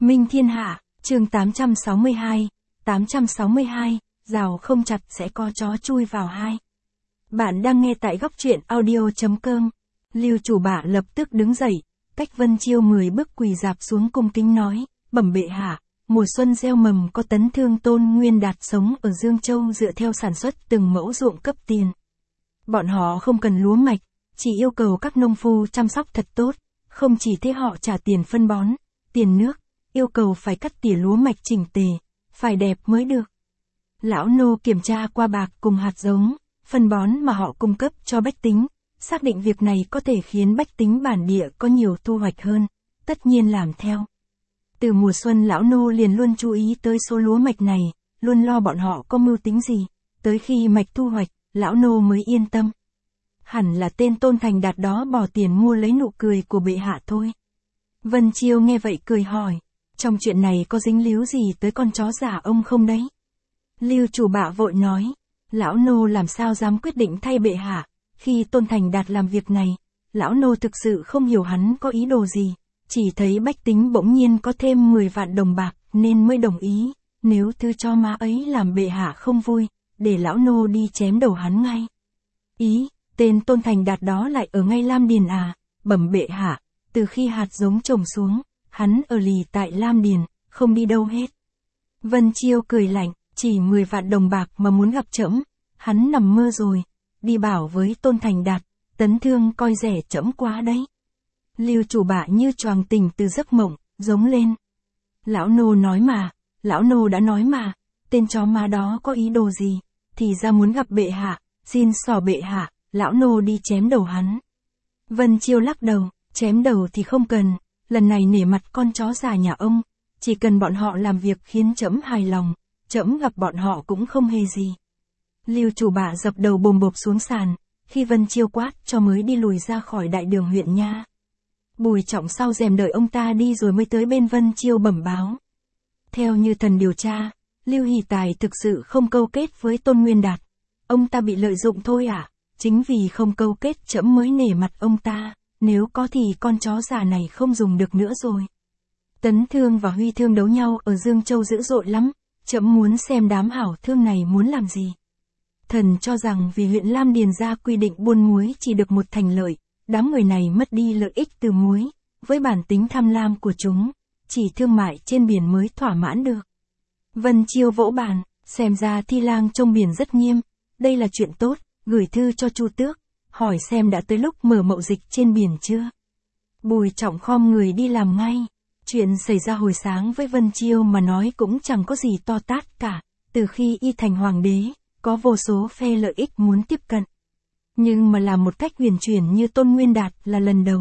Minh Thiên Hạ, chương 862, rào không chặt sẽ có chó chui vào hai. Bạn đang nghe tại góc truyện audio.com. Lưu chủ bạ lập tức đứng dậy, cách Vân Chiêu 10 bước quỳ rạp xuống cung kính nói, bẩm bệ hạ, mùa xuân gieo mầm có Tấn Thương Tôn Nguyên Đạt sống ở Dương Châu dựa theo sản xuất từng mẫu ruộng cấp tiền. Bọn họ không cần lúa mạch, chỉ yêu cầu các nông phu chăm sóc thật tốt, không chỉ thế họ trả tiền phân bón, tiền nước, yêu cầu phải cắt tỉa lúa mạch chỉnh tề, phải đẹp mới được. Lão nô kiểm tra qua bạc cùng hạt giống, phân bón mà họ cung cấp cho bách tính, xác định việc này có thể khiến bách tính bản địa có nhiều thu hoạch hơn, tất nhiên làm theo. Từ mùa xuân lão nô liền luôn chú ý tới số lúa mạch này, luôn lo bọn họ có mưu tính gì, tới khi mạch thu hoạch, lão nô mới yên tâm. Hẳn là tên Tôn Thành Đạt đó bỏ tiền mua lấy nụ cười của bệ hạ thôi. Vân Chiêu nghe vậy cười hỏi, trong chuyện này có dính líu gì tới con chó giả ông không đấy? Lưu chủ bạ vội nói, lão nô làm sao dám quyết định thay bệ hạ, khi Tôn Thành Đạt làm việc này, lão nô thực sự không hiểu hắn có ý đồ gì, chỉ thấy bách tính bỗng nhiên có thêm 10 vạn đồng bạc nên mới đồng ý, nếu thứ cho má ấy làm bệ hạ không vui, để lão nô đi chém đầu hắn ngay. Ý, tên Tôn Thành Đạt đó lại ở ngay Lam Điền à? Bẩm bệ hạ, từ khi hạt giống trồng xuống, hắn ở lì tại Lam Điền, không đi đâu hết. Vân Chiêu cười lạnh, chỉ 10 vạn đồng bạc mà muốn gặp trẫm, hắn nằm mơ rồi, đi bảo với Tôn Thành Đạt, Tấn Thương coi rẻ trẫm quá đấy. Lưu chủ bạ như choàng tỉnh từ giấc mộng, giống lên. Lão nô nói mà, lão nô đã nói mà, tên chó má đó có ý đồ gì, thì ra muốn gặp bệ hạ, xin xỏ bệ hạ, lão nô đi chém đầu hắn. Vân Chiêu lắc đầu, chém đầu thì không cần, lần này nể mặt con chó già nhà ông, chỉ cần bọn họ làm việc khiến trẫm hài lòng, trẫm gặp bọn họ cũng không hề gì. Lưu chủ bạ dập đầu bồm bộp xuống sàn, khi Vân Chiêu quát cho mới đi lùi ra khỏi đại đường huyện nha. Bùi Trọng sau rèm đợi ông ta đi rồi mới tới bên Vân Chiêu bẩm báo. Theo như thần điều tra, Lưu Hỷ Tài thực sự không câu kết với Tôn Nguyên Đạt. Ông ta bị lợi dụng thôi à? Chính vì không câu kết trẫm mới nể mặt ông ta, nếu có thì con chó già này không dùng được nữa rồi. Tấn Thương và Huy Thương đấu nhau ở Dương Châu dữ dội lắm, trẫm muốn xem đám hảo thương này muốn làm gì. Thần cho rằng vì huyện Lam Điền ra quy định buôn muối chỉ được một thành lợi, đám người này mất đi lợi ích từ muối, với bản tính tham lam của chúng, chỉ thương mại trên biển mới thỏa mãn được. Vân Chiêu vỗ bàn, xem ra Thi Lang trông biển rất nghiêm, đây là chuyện tốt, gửi thư cho Chu Tước, hỏi xem đã tới lúc mở mậu dịch trên biển chưa. Bùi Trọng khom người đi làm ngay. Chuyện xảy ra hồi sáng với Vân Chiêu mà nói cũng chẳng có gì to tát cả, từ khi y thành hoàng đế, có vô số phe lợi ích muốn tiếp cận. Nhưng mà làm một cách huyền chuyển như Tôn Nguyên Đạt là lần đầu.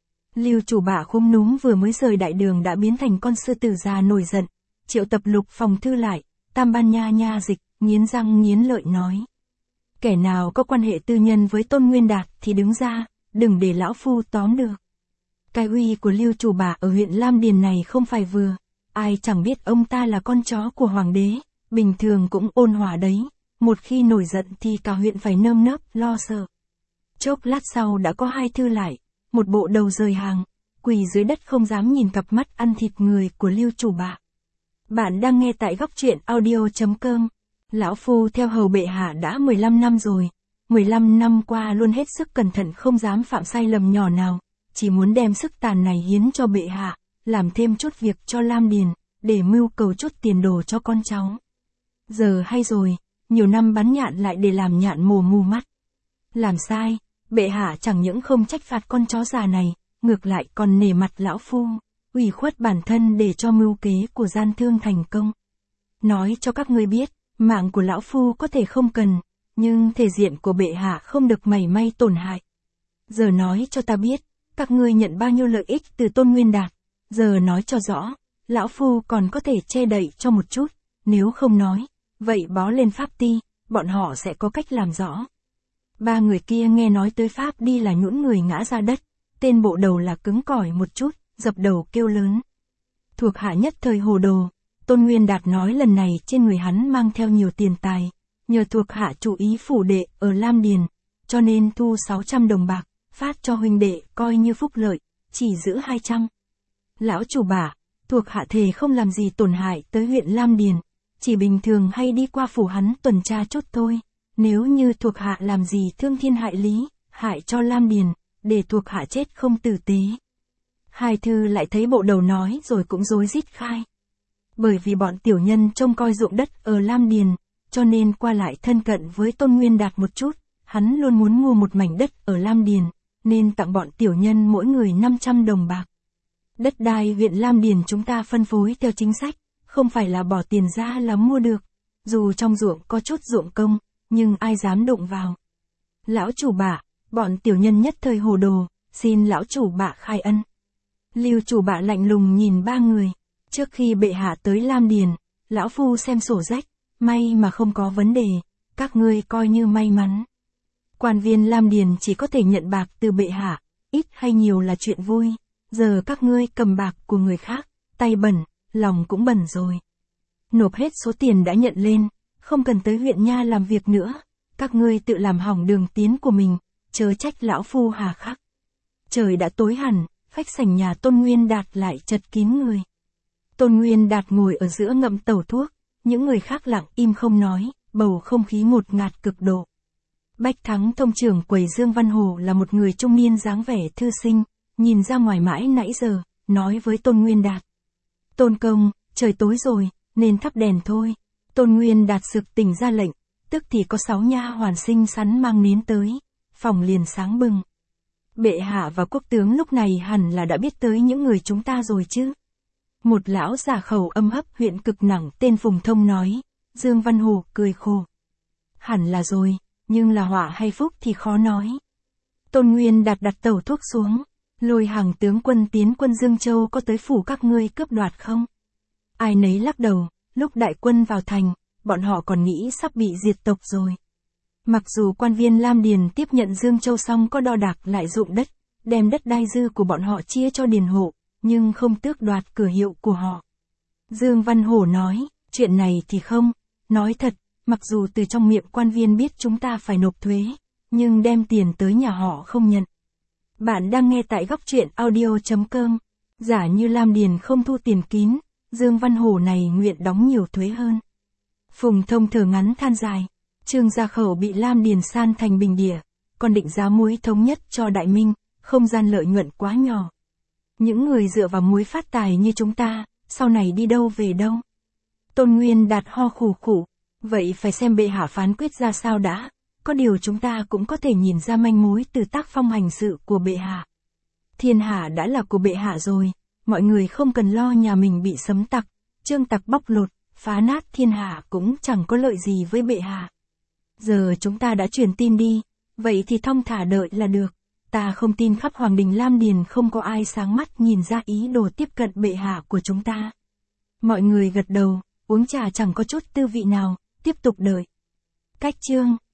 Lưu chủ bạ khúm núm vừa mới rời đại đường đã biến thành con sư tử già nổi giận, triệu tập Lục Phòng Thư lại, Tam Ban Nha dịch, nghiến răng nghiến lợi nói. Kẻ nào có quan hệ tư nhân với Tôn Nguyên Đạt thì đứng ra, đừng để lão phu tóm được. Cái uy của Lưu chủ bạ ở huyện Lam Điền này không phải vừa, ai chẳng biết ông ta là con chó của hoàng đế, bình thường cũng ôn hòa đấy, một khi nổi giận thì cả huyện phải nơm nớp lo sợ. Chốc lát sau đã có hai thư lại, một bộ đầu rời hàng, quỳ dưới đất không dám nhìn cặp mắt ăn thịt người của Lưu chủ bạ. Bạn đang nghe tại góc truyện audio.com. Lão phu theo hầu bệ hạ đã 15 năm rồi, 15 năm qua luôn hết sức cẩn thận không dám phạm sai lầm nhỏ nào, chỉ muốn đem sức tàn này hiến cho bệ hạ, làm thêm chút việc cho Lam Điền, để mưu cầu chút tiền đồ cho con cháu. Giờ hay rồi, nhiều năm bắn nhạn lại để làm nhạn mồ mù mắt. Làm sai, bệ hạ chẳng những không trách phạt con chó già này, ngược lại còn nể mặt lão phu, ủy khuất bản thân để cho mưu kế của gian thương thành công. Nói cho các ngươi biết, mạng của lão phu có thể không cần, nhưng thể diện của bệ hạ không được mảy may tổn hại. Giờ nói cho ta biết, các ngươi nhận bao nhiêu lợi ích từ Tôn Nguyên Đạt, giờ nói cho rõ, lão phu còn có thể che đậy cho một chút, nếu không nói, vậy báo lên Pháp Ti, bọn họ sẽ có cách làm rõ. Ba người kia nghe nói tới Pháp đi là nhũn người ngã ra đất, tên bộ đầu là cứng cỏi một chút, dập đầu kêu lớn. Thuộc hạ nhất thời hồ đồ, Tôn Nguyên Đạt nói lần này trên người hắn mang theo nhiều tiền tài, nhờ thuộc hạ chủ ý phủ đệ ở Lam Điền, cho nên thu 600 đồng bạc, phát cho huynh đệ coi như phúc lợi, chỉ giữ 200. Lão chủ bạ, Thuộc hạ thề không làm gì tổn hại tới huyện Lam Điền, chỉ bình thường hay đi qua phủ hắn tuần tra chút thôi. Nếu như thuộc hạ làm gì thương thiên hại lý, hại cho Lam Điền, để thuộc hạ chết không tử tế. Hai thư lại thấy bộ đầu nói rồi cũng rối rít khai. Bởi vì bọn tiểu nhân trông coi ruộng đất ở Lam Điền, cho nên qua lại thân cận với Tôn Nguyên Đạt một chút, hắn luôn muốn mua một mảnh đất ở Lam Điền, nên tặng bọn tiểu nhân mỗi người 500 đồng bạc. Đất đai huyện Lam Điền chúng ta phân phối theo chính sách, không phải là bỏ tiền ra là mua được. Dù trong ruộng có chút ruộng công, nhưng ai dám đụng vào. Lão chủ bạ, bọn tiểu nhân nhất thời hồ đồ, xin lão chủ bạ khai ân. Lưu chủ bạ lạnh lùng nhìn ba người. Trước khi bệ hạ tới Lam Điền, lão phu xem sổ rách, may mà không có vấn đề, các ngươi coi như may mắn. Quan viên Lam Điền chỉ có thể nhận bạc từ bệ hạ, ít hay nhiều là chuyện vui. Giờ các ngươi cầm bạc của người khác, tay bẩn, lòng cũng bẩn rồi. Nộp hết số tiền đã nhận lên, không cần tới huyện nha làm việc nữa. Các ngươi tự làm hỏng đường tiến của mình, chớ trách lão phu hà khắc. Trời đã tối hẳn, khách sảnh nhà Tôn Nguyên Đạt lại chật kín người. Tôn Nguyên Đạt ngồi ở giữa ngậm tẩu thuốc, những người khác lặng im không nói, bầu không khí ngột ngạt cực độ. Bách Thắng thông trưởng quầy Dương Văn Hồ là một người trung niên dáng vẻ thư sinh, nhìn ra ngoài mãi nãy giờ, nói với Tôn Nguyên Đạt. Tôn công, trời tối rồi, nên thắp đèn thôi. Tôn Nguyên Đạt sực tỉnh ra lệnh, tức thì có 6 nha hoàn xinh xắn mang nến tới, phòng liền sáng bừng. Bệ hạ và quốc tướng lúc này hẳn là đã biết tới những người chúng ta rồi chứ. Một lão già khẩu âm hấp huyện cực nặng tên Phùng Thông nói. Dương Văn Hồ cười khổ. Hẳn là rồi, nhưng là họa hay phúc thì khó nói. Tôn Nguyên đặt tẩu thuốc xuống, lôi hàng tướng quân tiến quân Dương Châu có tới phủ các ngươi cướp đoạt không? Ai nấy lắc đầu, lúc đại quân vào thành, bọn họ còn nghĩ sắp bị diệt tộc rồi. Mặc dù quan viên Lam Điền tiếp nhận Dương Châu xong có đo đạc lại ruộng đất, đem đất đai dư của bọn họ chia cho điền hộ, nhưng không tước đoạt cửa hiệu của họ. Dương Văn Hổ nói, chuyện này thì không, nói thật, mặc dù từ trong miệng quan viên biết chúng ta phải nộp thuế, nhưng đem tiền tới nhà họ không nhận. Bạn đang nghe tại góc truyện audio.com. Giả như Lam Điền không thu tiền kín, Dương Văn Hổ này nguyện đóng nhiều thuế hơn. Phùng Thông thở ngắn than dài, Trương Gia Khẩu bị Lam Điền san thành bình địa, còn định giá muối thống nhất cho Đại Minh, không gian lợi nhuận quá nhỏ. Những người dựa vào muối phát tài như chúng ta, sau này đi đâu về đâu? Tôn Nguyên Đạt ho khủ khủ, vậy phải xem bệ hạ phán quyết ra sao đã, có điều chúng ta cũng có thể nhìn ra manh mối từ tác phong hành sự của bệ hạ. Thiên hạ đã là của bệ hạ rồi, mọi người không cần lo nhà mình bị sấm tặc, trương tặc bóc lột, phá nát thiên hạ cũng chẳng có lợi gì với bệ hạ. Giờ chúng ta đã truyền tin đi, vậy thì thong thả đợi là được. Ta không tin khắp Hoàng đình Lam Điền không có ai sáng mắt nhìn ra ý đồ tiếp cận bệ hạ của chúng ta. Mọi người gật đầu, uống trà chẳng có chút tư vị nào, tiếp tục đợi. Cách chương